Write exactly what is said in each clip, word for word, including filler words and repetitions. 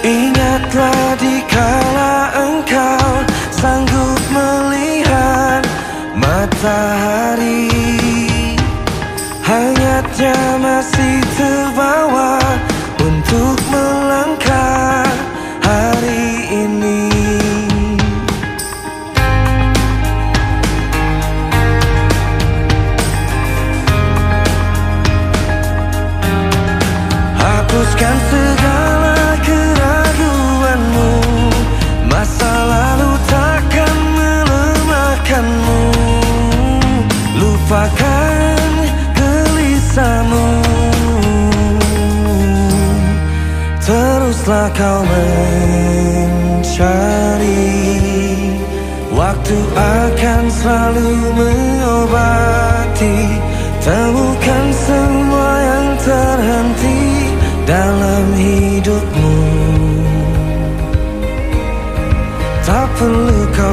Ingatlah dikala engkau sanggup melihat matahari, hangatnya masih terbawa untuk melangkah hari ini. Hapuskan segala keraguanmu, masa lalu takkan melemahkanmu. Lupakan gelisahmu, teruslah kau mencari. Waktu akan selalu mengobati. Temukan semua yang terhenti dalam hidupmu. Tak perlu kau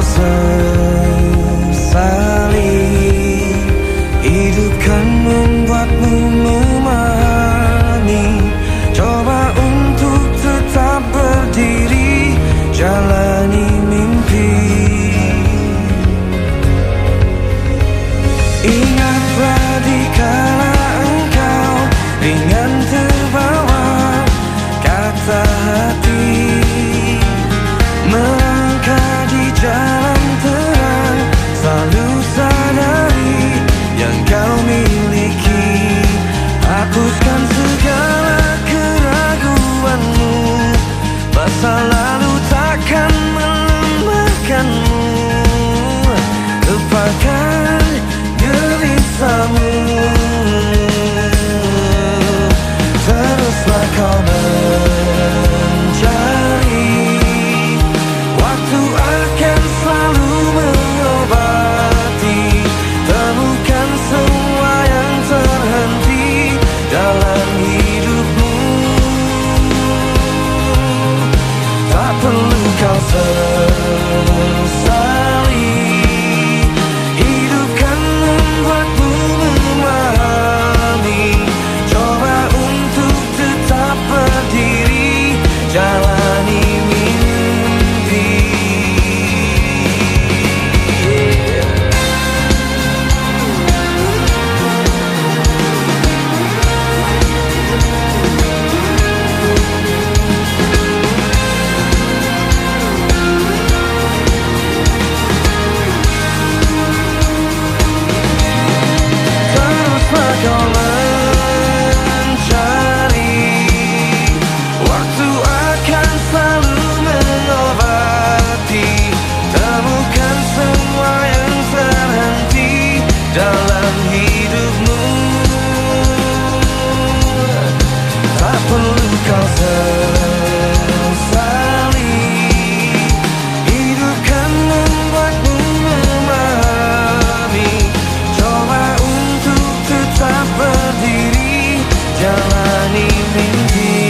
sesali, hidup kan membuatmu memahami. Coba untuk tetap berdiri, jalani mimpi. Ingatlah dikala engkau ringan terbawa kata hati, melangkah di jalan terang, selalu sadari yang kau miliki. Hapuskan segala keraguanmu, masa lalu takkan melemahkanmu. Lupakan gelisahmu, teruslah kau mencari. Waktu akan selalu mengobati. Temukan semua yang terhenti dalam hidupmu. Tak perlu kau sesali, hidup kan membuatmu memahami. Coba untuk tetap berdiri, jalani mimpi. Teruslah kau mencari. Waktu akan selalu mengobati. Temukan semua yang terhenti dalam hidupmu. Tak perlu kau sesali, hidup kan membuatmu memahami. Coba untuk tetap berdiri, jalani mimpi.